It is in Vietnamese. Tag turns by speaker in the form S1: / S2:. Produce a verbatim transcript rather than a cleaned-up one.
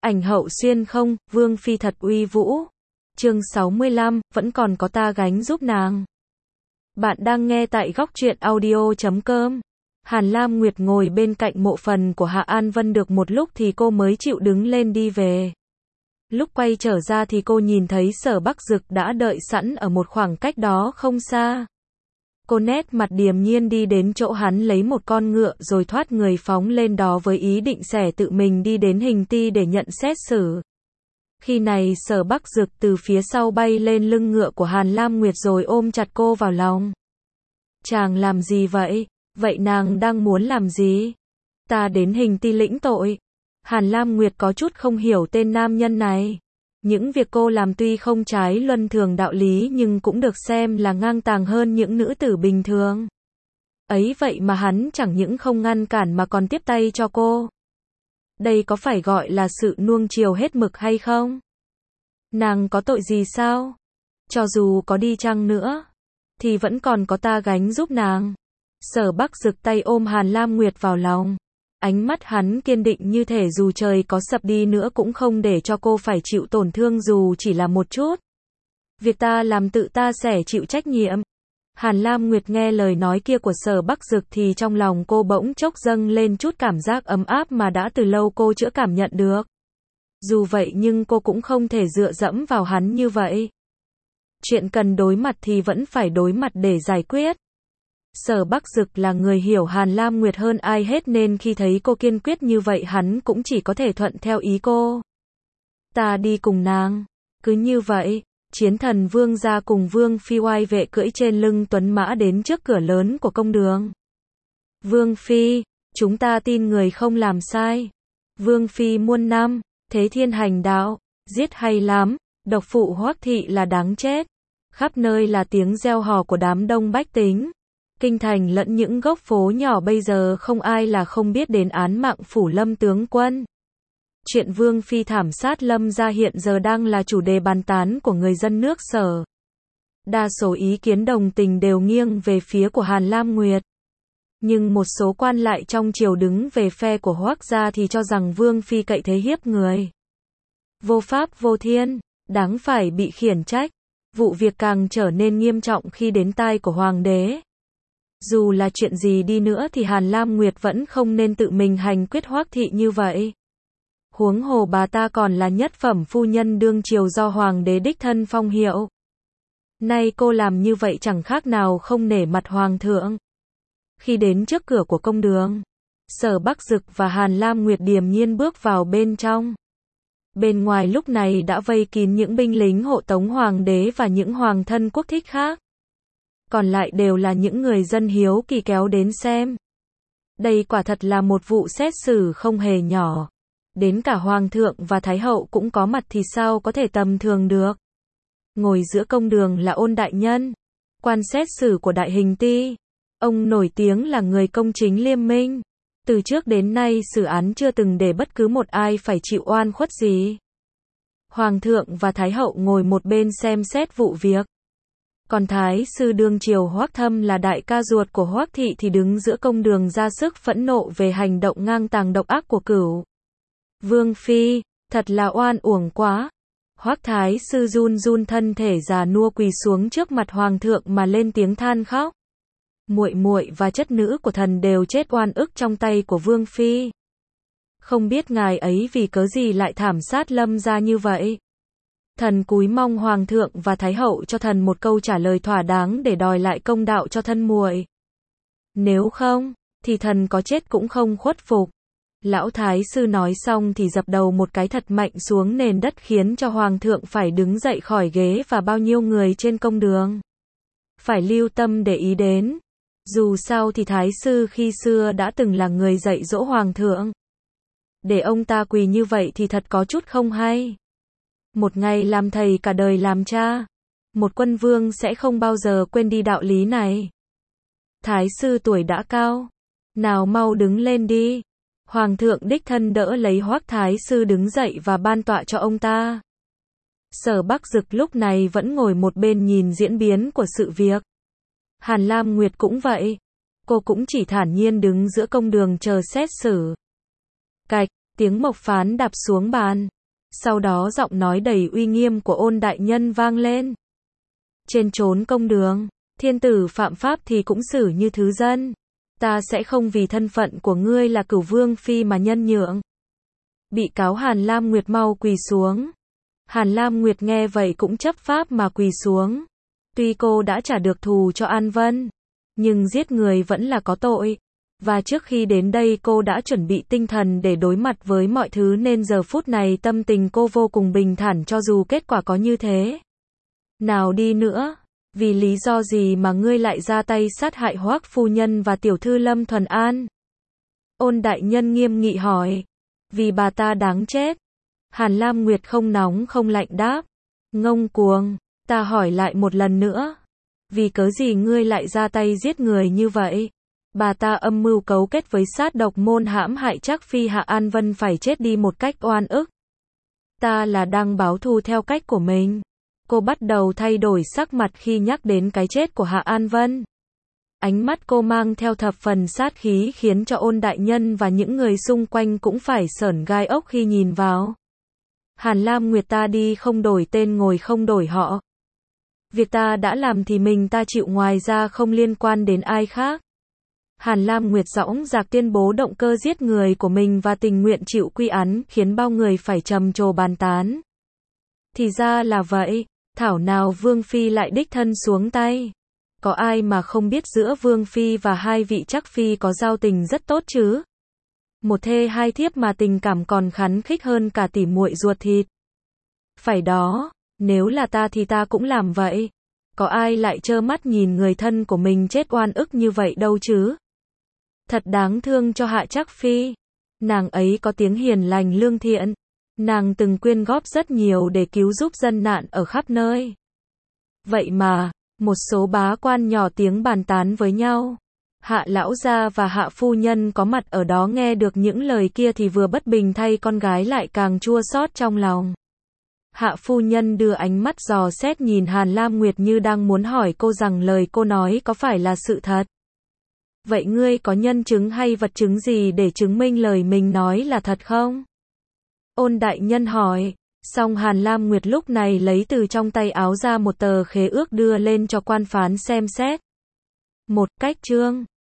S1: Ảnh hậu xuyên không, Vương Phi thật uy vũ. Chương sáu mươi lăm, vẫn còn có ta gánh giúp nàng. Bạn đang nghe tại góc truyện audio chấm com. Hàn Lam Nguyệt ngồi bên cạnh mộ phần của Hạ An Vân được một lúc thì cô mới chịu đứng lên đi về. Lúc quay trở ra thì cô nhìn thấy Sở Bắc Dực đã đợi sẵn ở một khoảng cách đó không xa. Cô nét mặt điềm nhiên đi đến chỗ hắn lấy một con ngựa rồi thoát người phóng lên đó với ý định sẽ tự mình đi đến hình ti để nhận xét xử. Khi này Sở Bắc Dực từ phía sau bay lên lưng ngựa của Hàn Lam Nguyệt rồi ôm chặt cô vào lòng. Chàng làm gì vậy? Vậy nàng đang muốn làm gì? Ta đến hình ti lĩnh tội. Hàn Lam Nguyệt có chút không hiểu tên nam nhân này. Những việc cô làm tuy không trái luân thường đạo lý nhưng cũng được xem là ngang tàng hơn những nữ tử bình thường. Ấy vậy mà hắn chẳng những không ngăn cản mà còn tiếp tay cho cô. Đây có phải gọi là sự nuông chiều hết mực hay không? Nàng có tội gì sao? Cho dù có đi chăng nữa, thì vẫn còn có ta gánh giúp nàng. Sở Bắc Dực tay ôm Hàn Lam Nguyệt vào lòng. Ánh mắt hắn kiên định như thể dù trời có sập đi nữa cũng không để cho cô phải chịu tổn thương dù chỉ là một chút. Việc ta làm tự ta sẽ chịu trách nhiệm. Hàn Lam Nguyệt nghe lời nói kia của Sở Bắc Dực thì trong lòng cô bỗng chốc dâng lên chút cảm giác ấm áp mà đã từ lâu cô chưa cảm nhận được. Dù vậy nhưng cô cũng không thể dựa dẫm vào hắn như vậy. Chuyện cần đối mặt thì vẫn phải đối mặt để giải quyết. Sở Bắc Dực là người hiểu Hàn Lam Nguyệt hơn ai hết nên khi thấy cô kiên quyết như vậy hắn cũng chỉ có thể thuận theo ý cô. Ta đi cùng nàng. Cứ như vậy, chiến thần Vương gia cùng Vương Phi oai vệ cưỡi trên lưng tuấn mã đến trước cửa lớn của công đường. Vương Phi, chúng ta tin người không làm sai. Vương Phi muôn năm, thế thiên hành đạo, giết hay lắm, độc phụ Hoắc thị là đáng chết. Khắp nơi là tiếng reo hò của đám đông bách tính. Kinh thành lẫn những góc phố nhỏ bây giờ không ai là không biết đến án mạng phủ Lâm tướng quân. Chuyện Vương Phi thảm sát Lâm gia hiện giờ đang là chủ đề bàn tán của người dân nước Sở. Đa số ý kiến đồng tình đều nghiêng về phía của Hàn Lam Nguyệt. Nhưng một số quan lại trong triều đứng về phe của Hoắc gia thì cho rằng Vương Phi cậy thế hiếp người. Vô pháp vô thiên, đáng phải bị khiển trách. Vụ việc càng trở nên nghiêm trọng khi đến tai của Hoàng đế. Dù là chuyện gì đi nữa thì Hàn Lam Nguyệt vẫn không nên tự mình hành quyết Hoắc thị như vậy. Huống hồ bà ta còn là nhất phẩm phu nhân đương triều do Hoàng đế đích thân phong hiệu. Nay cô làm như vậy chẳng khác nào không nể mặt Hoàng thượng. Khi đến trước cửa của công đường, Sở Bắc Dực và Hàn Lam Nguyệt điềm nhiên bước vào bên trong. Bên ngoài lúc này đã vây kín những binh lính hộ tống Hoàng đế và những hoàng thân quốc thích khác. Còn lại đều là những người dân hiếu kỳ kéo đến xem. Đây quả thật là một vụ xét xử không hề nhỏ. Đến cả Hoàng thượng và Thái hậu cũng có mặt thì sao có thể tầm thường được. Ngồi giữa công đường là Ôn đại nhân, quan xét xử của Đại Hình Ti. Ông nổi tiếng là người công chính liêm minh. Từ trước đến nay xử án chưa từng để bất cứ một ai phải chịu oan khuất gì. Hoàng thượng và Thái hậu ngồi một bên xem xét vụ việc. Còn Thái sư đương triều Hoắc Thâm là đại ca ruột của Hoắc thị thì đứng giữa công đường ra sức phẫn nộ về hành động ngang tàng độc ác của Cửu Vương Phi, thật là oan uổng quá. Hoắc Thái sư run run thân thể già nua quỳ xuống trước mặt Hoàng thượng mà lên tiếng than khóc. Muội muội và chất nữ của thần đều chết oan ức trong tay của Vương Phi. Không biết ngài ấy vì cớ gì lại thảm sát Lâm gia như vậy. Thần cúi mong Hoàng thượng và Thái hậu cho thần một câu trả lời thỏa đáng để đòi lại công đạo cho thân muội. Nếu không, thì thần có chết cũng không khuất phục. Lão Thái sư nói xong thì dập đầu một cái thật mạnh xuống nền đất khiến cho Hoàng thượng phải đứng dậy khỏi ghế và bao nhiêu người trên công đường. Phải lưu tâm để ý đến. Dù sao thì Thái sư khi xưa đã từng là người dạy dỗ Hoàng thượng. Để ông ta quỳ như vậy thì thật có chút không hay. Một ngày làm thầy cả đời làm cha. Một quân vương sẽ không bao giờ quên đi đạo lý này. Thái sư tuổi đã cao. Nào mau đứng lên đi. Hoàng thượng đích thân đỡ lấy Hoắc Thái sư đứng dậy và ban tọa cho ông ta. Sở Bắc Dực lúc này vẫn ngồi một bên nhìn diễn biến của sự việc. Hàn Lam Nguyệt cũng vậy. Cô cũng chỉ thản nhiên đứng giữa công đường chờ xét xử. Cạch, tiếng mộc phán đạp xuống bàn. Sau đó giọng nói đầy uy nghiêm của Ôn đại nhân vang lên. Trên chốn công đường, thiên tử phạm pháp thì cũng xử như thứ dân. Ta sẽ không vì thân phận của ngươi là Cửu Vương Phi mà nhân nhượng. Bị cáo Hàn Lam Nguyệt mau quỳ xuống. Hàn Lam Nguyệt nghe vậy cũng chấp pháp mà quỳ xuống. Tuy cô đã trả được thù cho An Vân, nhưng giết người vẫn là có tội. Và trước khi đến đây cô đã chuẩn bị tinh thần để đối mặt với mọi thứ nên giờ phút này tâm tình cô vô cùng bình thản cho dù kết quả có như thế nào đi nữa. Vì lý do gì mà ngươi lại ra tay sát hại Hoắc phu nhân và tiểu thư Lâm Thuần An? Ôn đại nhân nghiêm nghị hỏi. Vì bà ta đáng chết. Hàn Lam Nguyệt không nóng không lạnh đáp. Ngông cuồng, ta hỏi lại một lần nữa. Vì cớ gì ngươi lại ra tay giết người như vậy? Bà ta âm mưu cấu kết với sát độc môn hãm hại Trác Phi Hạ An Vân phải chết đi một cách oan ức. Ta là đang báo thù theo cách của mình. Cô bắt đầu thay đổi sắc mặt khi nhắc đến cái chết của Hạ An Vân. Ánh mắt cô mang theo thập phần sát khí khiến cho Ôn đại nhân và những người xung quanh cũng phải sởn gai ốc khi nhìn vào. Hàn Lam Nguyệt, ta đi không đổi tên ngồi không đổi họ. Việc ta đã làm thì mình ta chịu, ngoài ra không liên quan đến ai khác. Hàn Lam Nguyệt dõng dạc tuyên bố động cơ giết người của mình và tình nguyện chịu quy án, khiến bao người phải trầm trồ bàn tán. Thì ra là vậy, thảo nào Vương Phi lại đích thân xuống tay. Có ai mà không biết giữa Vương Phi và hai vị Trác Phi có giao tình rất tốt chứ? Một thê hai thiếp mà tình cảm còn khắn khích hơn cả tỉ muội ruột thịt. Phải đó, nếu là ta thì ta cũng làm vậy. Có ai lại trơ mắt nhìn người thân của mình chết oan ức như vậy đâu chứ? Thật đáng thương cho Hạ Trác Phi. Nàng ấy có tiếng hiền lành lương thiện. Nàng từng quyên góp rất nhiều để cứu giúp dân nạn ở khắp nơi. Vậy mà, một số bá quan nhỏ tiếng bàn tán với nhau. Hạ lão gia và Hạ phu nhân có mặt ở đó nghe được những lời kia thì vừa bất bình thay con gái lại càng chua xót trong lòng. Hạ phu nhân đưa ánh mắt dò xét nhìn Hàn Lam Nguyệt như đang muốn hỏi cô rằng lời cô nói có phải là sự thật. Vậy ngươi có nhân chứng hay vật chứng gì để chứng minh lời mình nói là thật không? Ôn đại nhân hỏi. Xong Hàn Lam Nguyệt lúc này lấy từ trong tay áo ra một tờ khế ước đưa lên cho quan phán xem xét. Một cách chương.